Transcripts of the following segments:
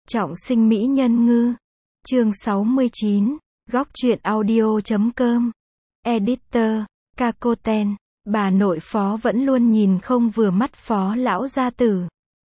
Trọng sinh mỹ nhân ngư. Chương 69. Góc truyện audio.com. Editor. Kakoten. Bà nội Phó vẫn luôn nhìn không vừa mắt Phó lão gia tử.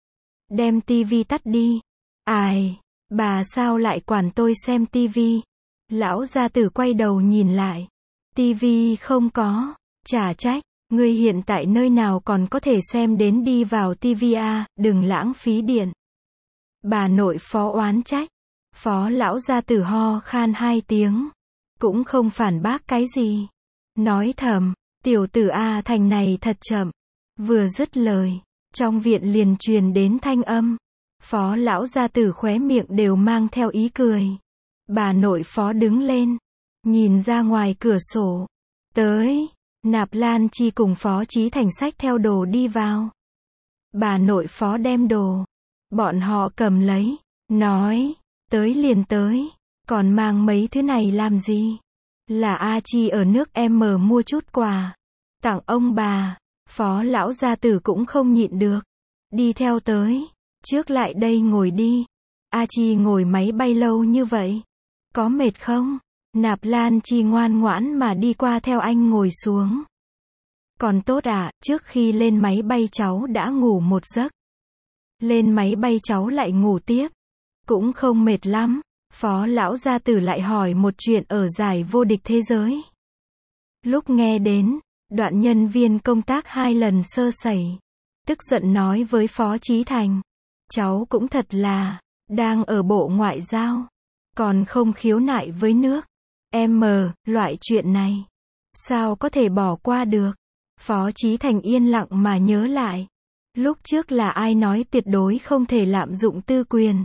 Đem tivi tắt đi. Ai, bà sao lại quản tôi xem tivi? Lão gia tử quay đầu nhìn lại. Tivi không có. Chả trách, ngươi hiện tại nơi nào còn có thể xem đến đi vào tivi à, đừng lãng phí điện. Bà nội Phó oán trách. Phó lão gia tử ho khan 2 tiếng. Cũng không phản bác cái gì. Nói thầm, tiểu tử A Thành này thật chậm. Vừa dứt lời, trong viện liền truyền đến thanh âm. Phó lão gia tử khóe miệng đều mang theo ý cười. Bà nội Phó đứng lên, nhìn ra ngoài cửa sổ. Tới, Nạp Lan Chi cùng Phó Chí Thành xách theo đồ đi vào. Bà nội Phó đem đồ, bọn họ cầm lấy, nói, tới liền tới, còn mang mấy thứ này làm gì? Là A Chi ở nước em mua chút quà, tặng ông bà. Phó lão gia tử cũng không nhịn được, đi theo tới, trước lại đây ngồi đi. A Chi ngồi máy bay lâu như vậy, có mệt không? Nạp Lan Chi ngoan ngoãn mà đi qua theo anh ngồi xuống. Còn tốt ạ, trước khi lên máy bay cháu đã ngủ một giấc. Lên máy bay cháu lại ngủ tiếp. Cũng không mệt lắm. Phó lão gia tử lại hỏi một chuyện ở giải vô địch thế giới. Lúc nghe đến, đoạn nhân viên công tác 2 lần sơ sẩy. Tức giận nói với Phó Chí Thành. Cháu cũng thật là, đang ở Bộ Ngoại giao. Còn không khiếu nại với nước. Loại chuyện này. Sao có thể bỏ qua được? Phó Chí Thành yên lặng mà nhớ lại. Lúc trước là ai nói tuyệt đối không thể lạm dụng tư quyền?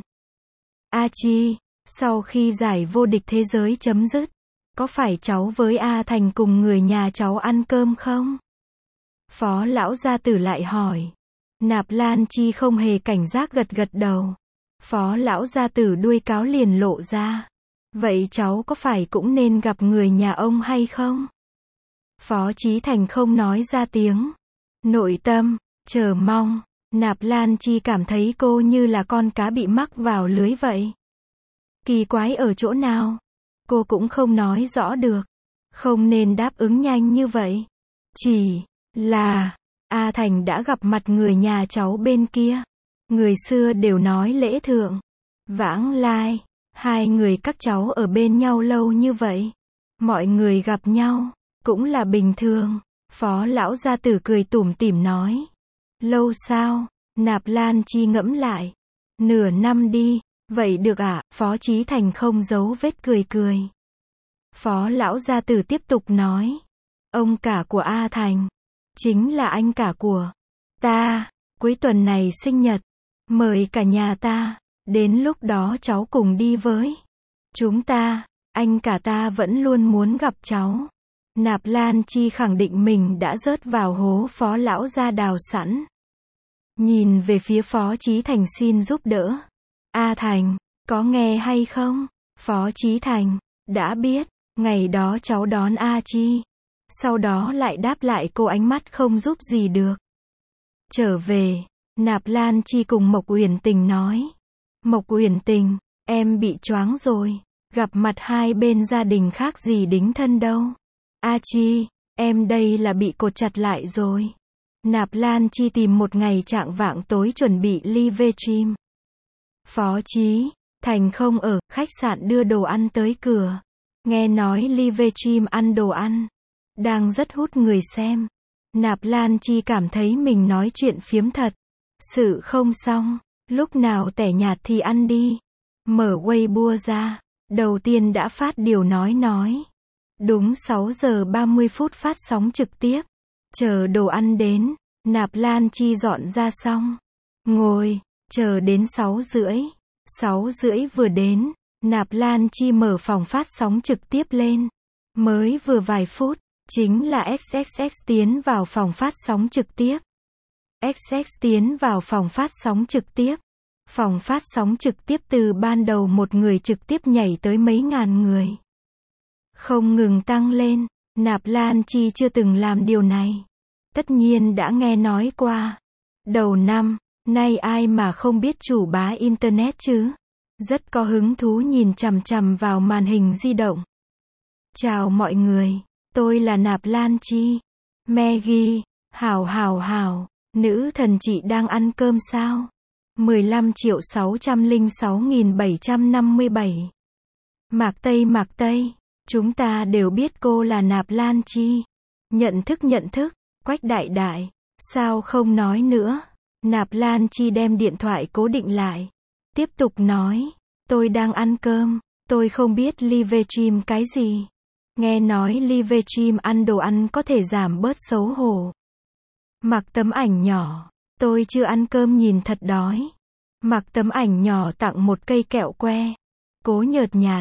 A Chi, sau khi giải vô địch thế giới chấm dứt, có phải cháu với A Thành cùng người nhà cháu ăn cơm không? Phó lão gia tử lại hỏi. Nạp Lan Chi không hề cảnh giác gật gật đầu. Phó lão gia tử đuôi cáo liền lộ ra. Vậy cháu có phải cũng nên gặp người nhà ông hay không? Phó Chí Thành không nói ra tiếng. Nội tâm, chờ mong. Nạp Lan Chi cảm thấy cô như là con cá bị mắc vào lưới vậy. Kỳ quái ở chỗ nào? Cô cũng không nói rõ được. Không nên đáp ứng nhanh như vậy. Chỉ là, A Thành đã gặp mặt người nhà cháu bên kia. Người xưa đều nói lễ thượng, vãng lai. 2 người các cháu ở bên nhau lâu như vậy. Mọi người gặp nhau, cũng là bình thường. Phó lão gia tử cười tủm tỉm nói. Lâu sao? Nạp Lan Chi ngẫm lại. Nửa năm đi. Vậy được ạ, Phó Chí Thành không giấu vết cười cười. Phó lão gia tử tiếp tục nói. Ông cả của A Thành, chính là anh cả của ta, cuối tuần này sinh nhật. Mời cả nhà ta, đến lúc đó cháu cùng đi với chúng ta, anh cả ta vẫn luôn muốn gặp cháu. Nạp Lan Chi khẳng định mình đã rớt vào hố Phó lão gia đào sẵn. Nhìn về phía Phó Chí Thành xin giúp đỡ. A Thành, có nghe hay không? Phó Chí Thành, đã biết, ngày đó cháu đón A Chi. Sau đó lại đáp lại cô ánh mắt không giúp gì được. Trở về, Nạp Lan Chi cùng Mộc Uyển Tình nói. Mộc Uyển Tình, em bị choáng rồi. Gặp mặt 2 bên gia đình khác gì đính thân đâu. A Chi, em đây là bị cột chặt lại rồi. Nạp Lan Chi tìm một ngày chạng vạng tối chuẩn bị live stream. Phó Chí Thành không ở, khách sạn đưa đồ ăn tới cửa. Nghe nói live stream ăn đồ ăn đang rất hút người xem. Nạp Lan Chi cảm thấy mình nói chuyện phiếm thật sự không xong. Lúc nào tẻ nhạt thì ăn đi. Mở Weibo ra, đầu tiên đã phát điều nói. Đúng 6 giờ 30 phút phát sóng trực tiếp. Chờ đồ ăn đến, Nạp Lan Chi dọn ra xong. Ngồi, chờ đến 6 rưỡi. 6 rưỡi vừa đến, Nạp Lan Chi mở phòng phát sóng trực tiếp lên. Mới vừa vài phút, chính là XXX tiến vào phòng phát sóng trực tiếp. XX tiến vào phòng phát sóng trực tiếp. Phòng phát sóng trực tiếp từ ban đầu một người trực tiếp nhảy tới mấy ngàn người. Không ngừng tăng lên. Nạp Lan Chi chưa từng làm điều này. Tất nhiên đã nghe nói qua. Đầu năm, nay ai mà không biết chủ bá Internet chứ? rất có hứng thú nhìn chằm chằm vào màn hình di động. Chào mọi người, tôi là Nạp Lan Chi. Maggie, hảo, nữ thần chị đang ăn cơm sao? 15.606.757. Mạc Tây, chúng ta đều biết cô là Nạp Lan Chi. Nhận thức, Quách đại, sao không nói nữa? Nạp Lan Chi đem điện thoại cố định lại. Tiếp tục nói, tôi đang ăn cơm, tôi không biết live stream cái gì. Nghe nói live stream ăn đồ ăn có thể giảm bớt xấu hổ. Mặc tấm ảnh nhỏ, tôi chưa ăn cơm nhìn thật đói. Mặc tấm ảnh nhỏ tặng một cây kẹo que. Cố nhợt nhạt,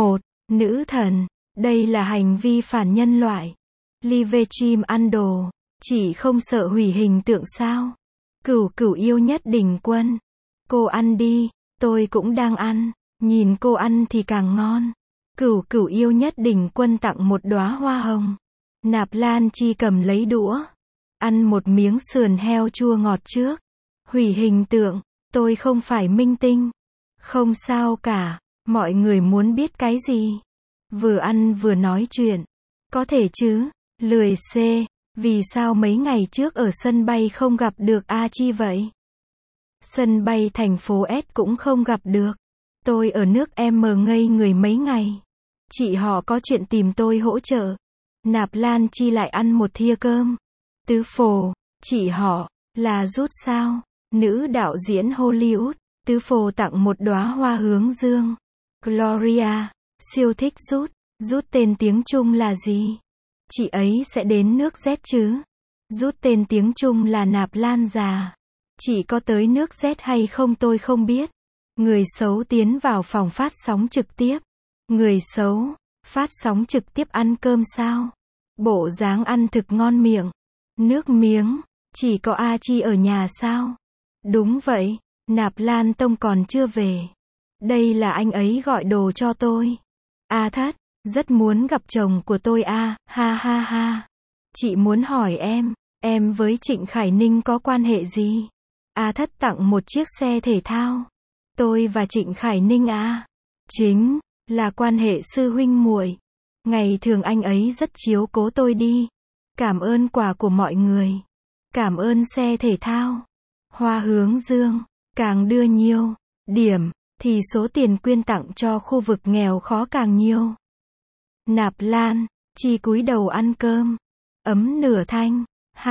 nữ thần, đây là hành vi phản nhân loại. Live stream ăn đồ, chỉ không sợ hủy hình tượng sao? Cửu yêu nhất Đình Quân. Cô ăn đi, tôi cũng đang ăn, nhìn cô ăn thì càng ngon. Cửu yêu nhất Đình Quân tặng một đóa hoa hồng. Nạp Lan Chi cầm lấy đũa, ăn một miếng sườn heo chua ngọt trước. Hủy hình tượng, tôi không phải minh tinh. Không sao cả, mọi người muốn biết cái gì? Vừa ăn vừa nói chuyện. Có thể chứ, lười C, vì sao mấy ngày trước ở sân bay không gặp được A Chi vậy? Sân bay thành phố S cũng không gặp được. Tôi ở nước M ngây người mấy ngày. Chị họ có chuyện tìm tôi hỗ trợ. Nạp Lan Chi lại ăn một thìa cơm. Tứ Phồ, chị họ, là Rút sao? Nữ đạo diễn Hollywood. Tứ Phồ tặng một đóa hoa hướng dương. Gloria, siêu thích Rút tên tiếng Trung là gì? Chị ấy sẽ đến nước Z chứ? Rút tên tiếng Trung là Nạp Lan già. Chị có tới nước Z hay không tôi không biết. Người xấu tiến vào phòng phát sóng trực tiếp. Người xấu, phát sóng trực tiếp ăn cơm sao? Bộ dáng ăn thực ngon miệng. Nước miếng, chỉ có A Chi ở nhà sao? Đúng vậy, Nạp Lan Tông còn chưa về. Đây là anh ấy gọi đồ cho tôi. A Thất, rất muốn gặp chồng của tôi a, ha. Chị muốn hỏi em với Trịnh Khải Ninh có quan hệ gì? A Thất tặng một chiếc xe thể thao. Tôi và Trịnh Khải Ninh chính là quan hệ sư huynh muội. Ngày thường anh ấy rất chiếu cố tôi đi. Cảm ơn quà của mọi người. Cảm ơn xe thể thao. Hoa hướng dương, càng đưa nhiều điểm, thì số tiền quyên tặng cho khu vực nghèo khó càng nhiều. Nạp Lan Chi cúi đầu ăn cơm. Ấm nửa thanh,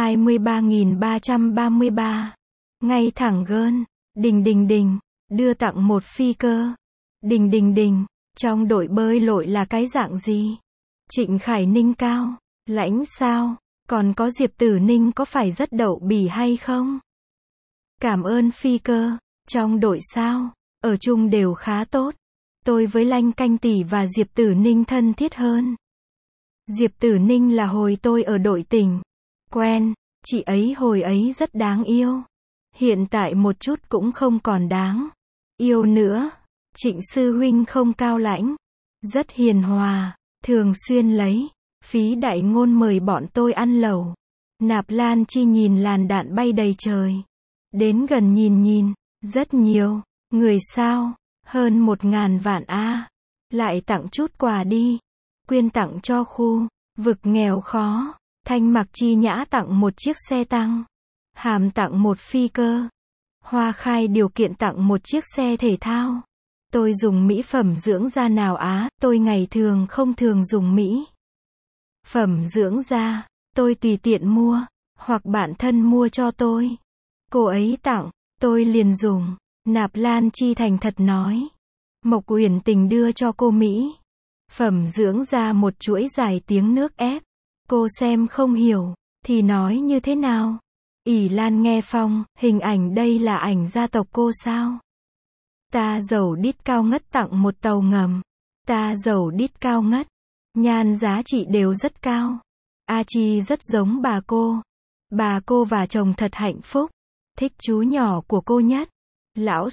23.333. Ngay thẳng gơn, đình, đưa tặng một phi cơ. Đình, trong đội bơi lội là cái dạng gì? Trịnh Khải Ninh cao, lãnh sao? Còn có Diệp Tử Ninh có phải rất đậu bỉ hay không? Cảm ơn phi cơ, trong đội sao? Ở chung đều khá tốt. Tôi với Lanh Canh Tỷ và Diệp Tử Ninh thân thiết hơn. Diệp Tử Ninh là hồi tôi ở đội tỉnh. Quen, chị ấy hồi ấy rất đáng yêu. Hiện tại một chút cũng không còn đáng yêu nữa. Trịnh sư huynh không cao lãnh, rất hiền hòa, thường xuyên lấy phí đại ngôn mời bọn tôi ăn lẩu. Nạp Lan Chi nhìn làn đạn bay đầy trời. Đến gần nhìn, rất nhiều người sao, hơn 1.000 vạn a. Lại tặng chút quà đi. Quyên tặng cho khu vực nghèo khó. Thanh Mặc Chi Nhã tặng một chiếc xe tăng. Hàm tặng một phi cơ. Hoa Khai điều kiện tặng một chiếc xe thể thao. Tôi dùng mỹ phẩm dưỡng da nào tôi ngày thường không thường dùng mỹ phẩm dưỡng da. Tôi tùy tiện mua, hoặc bạn thân mua cho tôi. Cô ấy tặng, tôi liền dùng. Nạp Lan Chi thành thật nói. Mộc Uyển Tình đưa cho cô mỹ phẩm dưỡng da một chuỗi dài tiếng nước ép. Cô xem không hiểu, thì nói như thế nào? ỷ Lan Nghe Phong, hình ảnh đây là ảnh gia tộc cô sao? Ta giàu đít cao ngất tặng một tàu ngầm. Ta giàu đít cao ngất. Nhan giá trị đều rất cao. A Chi rất giống bà cô. Bà cô và chồng thật hạnh phúc. Thích chú nhỏ của cô nhất. Lão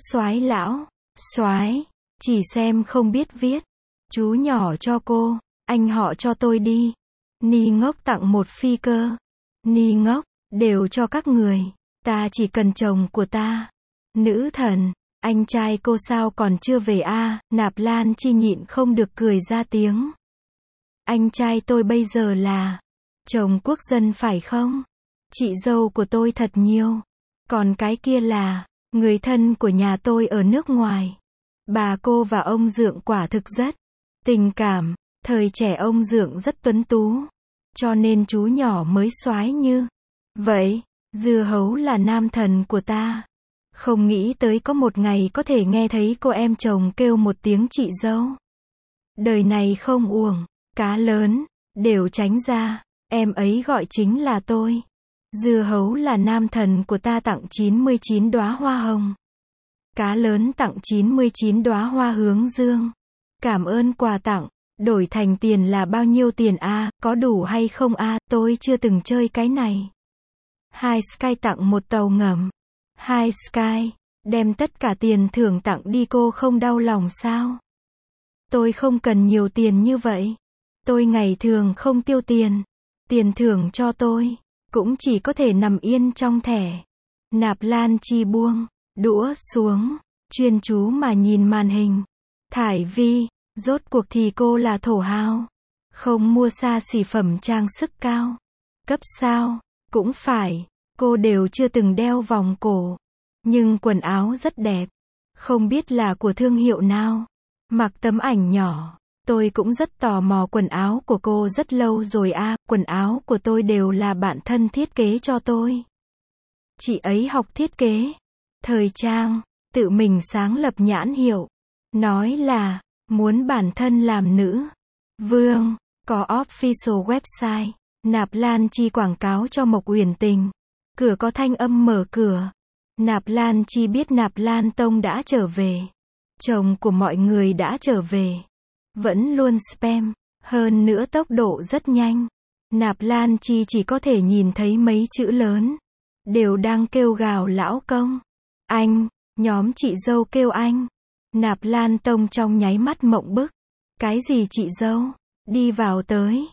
soái, chỉ xem không biết viết. Chú nhỏ cho cô, anh họ cho tôi đi. Ni ngốc tặng một phi cơ. Ni ngốc, đều cho các người. Ta chỉ cần chồng của ta. Nữ thần, Anh trai cô sao còn chưa về a? Nạp Lan Chi nhịn không được cười ra tiếng. Anh trai tôi bây giờ là chồng quốc dân phải không? Chị dâu của tôi thật nhiều. Còn cái kia là người thân của nhà tôi ở nước ngoài. Bà cô và ông Dượng quả thực rất tình cảm. Thời trẻ ông Dượng rất tuấn tú. Cho nên chú nhỏ mới soái như vậy. Dưa hấu là nam thần của ta. Không nghĩ tới có một ngày có thể nghe thấy cô em chồng kêu một tiếng chị dâu. Đời này không uổng, cá lớn, đều tránh ra, em ấy gọi chính là tôi. Dưa hấu là nam thần của ta tặng 99 đóa hoa hồng. Cá lớn tặng 99 đóa hoa hướng dương. Cảm ơn quà tặng, đổi thành tiền là bao nhiêu tiền a? Có đủ hay không a? Tôi chưa từng chơi cái này. Hai Sky tặng một tàu ngầm. Hai Sky, đem tất cả tiền thưởng tặng đi cô không đau lòng sao? Tôi không cần nhiều tiền như vậy. Tôi ngày thường không tiêu tiền. Tiền thưởng cho tôi, cũng chỉ có thể nằm yên trong thẻ. Nạp Lan Chi buông đũa xuống, chuyên chú mà nhìn màn hình. Thải Vi, rốt cuộc thì cô là thổ hào. Không mua xa xỉ phẩm trang sức cao cấp sao? Cũng phải, cô đều chưa từng đeo vòng cổ. Nhưng quần áo rất đẹp. Không biết là của thương hiệu nào. Mặc tấm ảnh nhỏ. Tôi cũng rất tò mò quần áo của cô rất lâu rồi a. Quần áo của tôi đều là bạn thân thiết kế cho tôi. Chị ấy học thiết kế thời trang, tự mình sáng lập nhãn hiệu. Nói là muốn bản thân làm nữ vương, có official website. Nạp Lan Chi quảng cáo cho Mộc Uyển Tình. Cửa có thanh âm mở cửa. Nạp Lan Chi biết Nạp Lan Tông đã trở về. Chồng của mọi người đã trở về. Vẫn luôn spam. Hơn nữa tốc độ rất nhanh. Nạp Lan Chi chỉ có thể nhìn thấy mấy chữ lớn. Đều đang kêu gào lão công. Anh, nhóm chị dâu kêu anh. Nạp Lan Tông trong nháy mắt mộng bức. Cái gì chị dâu? Đi vào tới.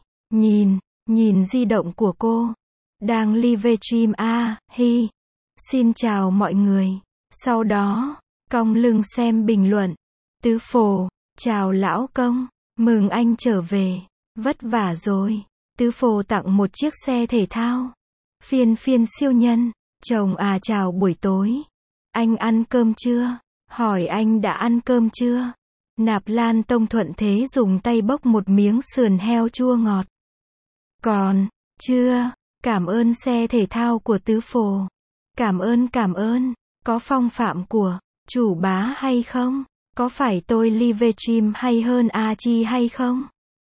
Nhìn di động của cô. Đang live stream a, hi. Xin chào mọi người. Sau đó, cong lưng xem bình luận. Tứ Phổ, chào lão công, mừng anh trở về. Vất vả rồi. Tứ Phổ tặng một chiếc xe thể thao. Phiên siêu nhân. Chồng à chào buổi tối. Anh ăn cơm chưa? Hỏi anh đã ăn cơm chưa? Nạp Lan Tông thuận thế dùng tay bốc một miếng sườn heo chua ngọt. Còn, chưa, cảm ơn xe thể thao của Tứ Phổ. Cảm ơn, có phong phạm của chủ bá hay không? Có phải tôi live stream hay hơn A Chi hay không?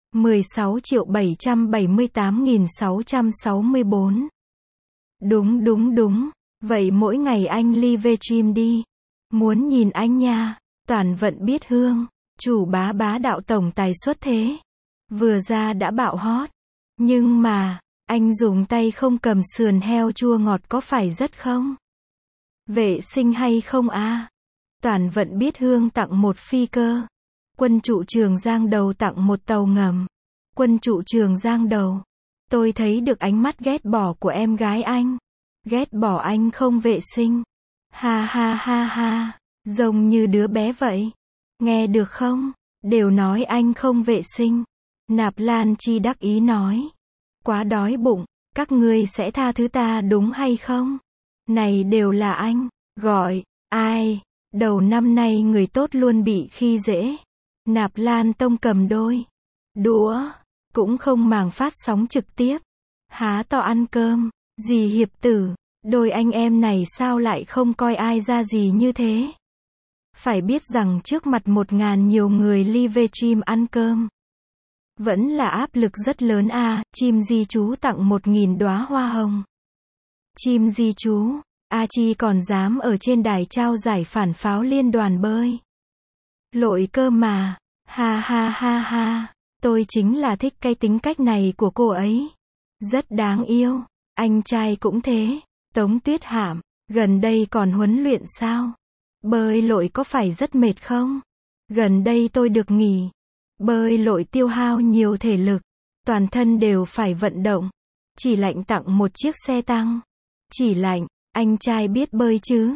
16.778.664. Đúng. Vậy mỗi ngày anh live stream đi. Muốn nhìn anh nha. Toàn vận biết hương. Chủ bá đạo tổng tài xuất thế. Vừa ra đã bạo hot. Nhưng mà, anh dùng tay không cầm sườn heo chua ngọt có phải rất không? Vệ sinh hay không a? Toàn vận biết hương tặng một phi cơ. Quân trụ Trường Giang Đầu tặng một tàu ngầm. Quân trụ Trường Giang Đầu. Tôi thấy được ánh mắt ghét bỏ của em gái anh. Ghét bỏ anh không vệ sinh. Ha. Giống như đứa bé vậy. Nghe được không? Đều nói anh không vệ sinh. Nạp Lan Chi đắc ý nói. Quá đói bụng, các ngươi sẽ tha thứ ta đúng hay không? Này đều là anh, gọi, ai? Đầu năm nay người tốt luôn bị khi dễ. Nạp Lan Tông cầm đôi đũa, cũng không màng phát sóng trực tiếp. Há to ăn cơm, dì hiệp tử, đôi anh em này sao lại không coi ai ra gì như thế? Phải biết rằng trước mặt 1.000 nhiều người live stream ăn cơm. Vẫn là áp lực rất lớn a. Chim di chú tặng 1.000 đóa hoa hồng. Chim di chú, A Chi còn dám ở trên đài trao giải phản pháo liên đoàn bơi lội cơ mà. Ha. Tôi chính là thích cái tính cách này của cô ấy. Rất đáng yêu. Anh trai cũng thế. Tống Tuyết Hạm, gần đây còn huấn luyện sao? Bơi lội có phải rất mệt không? Gần đây tôi được nghỉ. Bơi lội tiêu hao nhiều thể lực. Toàn thân đều phải vận động. Chỉ Lạnh tặng một chiếc xe tăng. Chỉ Lạnh, anh trai biết bơi chứ?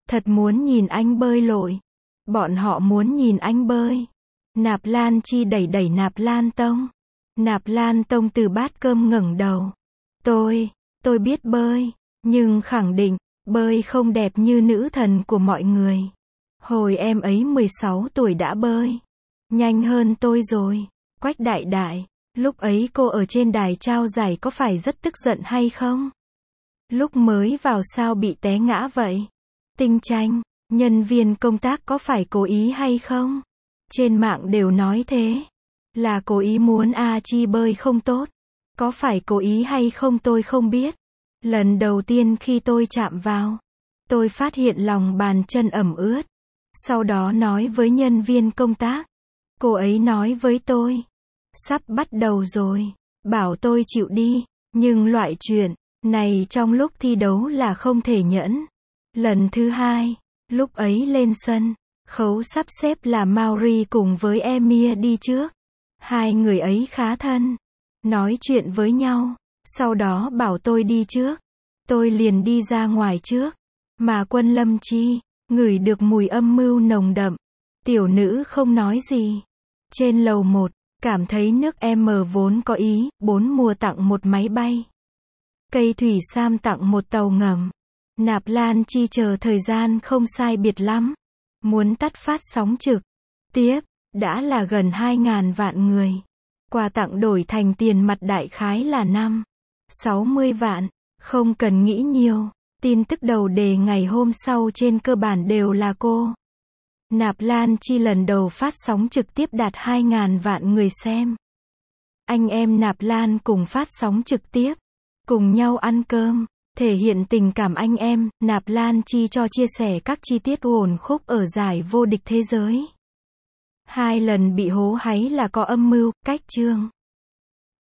Thật muốn nhìn anh bơi lội. Bọn họ muốn nhìn anh bơi. Nạp Lan Chi đẩy đẩy Nạp Lan Tông. Nạp Lan Tông từ bát cơm ngẩng đầu. Tôi biết bơi, nhưng khẳng định, bơi không đẹp như nữ thần của mọi người. Hồi em ấy 16 tuổi đã bơi. Nhanh hơn tôi rồi. Quách Đại Đại, lúc ấy cô ở trên đài trao giải có phải rất tức giận hay không? Lúc mới vào sao bị té ngã vậy? Tinh Tranh, nhân viên công tác có phải cố ý hay không? Trên mạng đều nói thế. Là cố ý muốn A Chi bơi không tốt. Có phải cố ý hay không tôi không biết. Lần đầu tiên khi tôi chạm vào, tôi phát hiện lòng bàn chân ẩm ướt. Sau đó nói với nhân viên công tác. Cô ấy nói với tôi. Sắp bắt đầu rồi. Bảo tôi chịu đi. Nhưng loại chuyện này trong lúc thi đấu là không thể nhẫn. Lần thứ hai, lúc ấy lên sân, Khấu sắp xếp là Mauri cùng với Emir đi trước. Hai người ấy khá thân. Nói chuyện với nhau. Sau đó bảo tôi đi trước. Tôi liền đi ra ngoài trước. Mà Quân Lâm Chi, ngửi được mùi âm mưu nồng đậm. Tiểu nữ không nói gì. Trên lầu 1, cảm thấy nước M vốn có ý, 4 mùa tặng một máy bay. Cây Thủy Sam tặng một tàu ngầm. Nạp Lan Chi chờ thời gian không sai biệt lắm. Muốn tắt phát sóng trực tiếp, đã là gần 2.000 vạn người. Quà tặng đổi thành tiền mặt đại khái là 60 vạn. Không cần nghĩ nhiều. Tin tức đầu đề ngày hôm sau trên cơ bản đều là cô. Nạp Lan Chi lần đầu phát sóng trực tiếp đạt 2.000 vạn người xem. Anh em Nạp Lan cùng phát sóng trực tiếp. Cùng nhau ăn cơm. Thể hiện tình cảm anh em, Nạp Lan Chi cho chia sẻ các chi tiết uẩn khúc ở giải vô địch thế giới. 2 lần bị hố háy là có âm mưu, cách chương.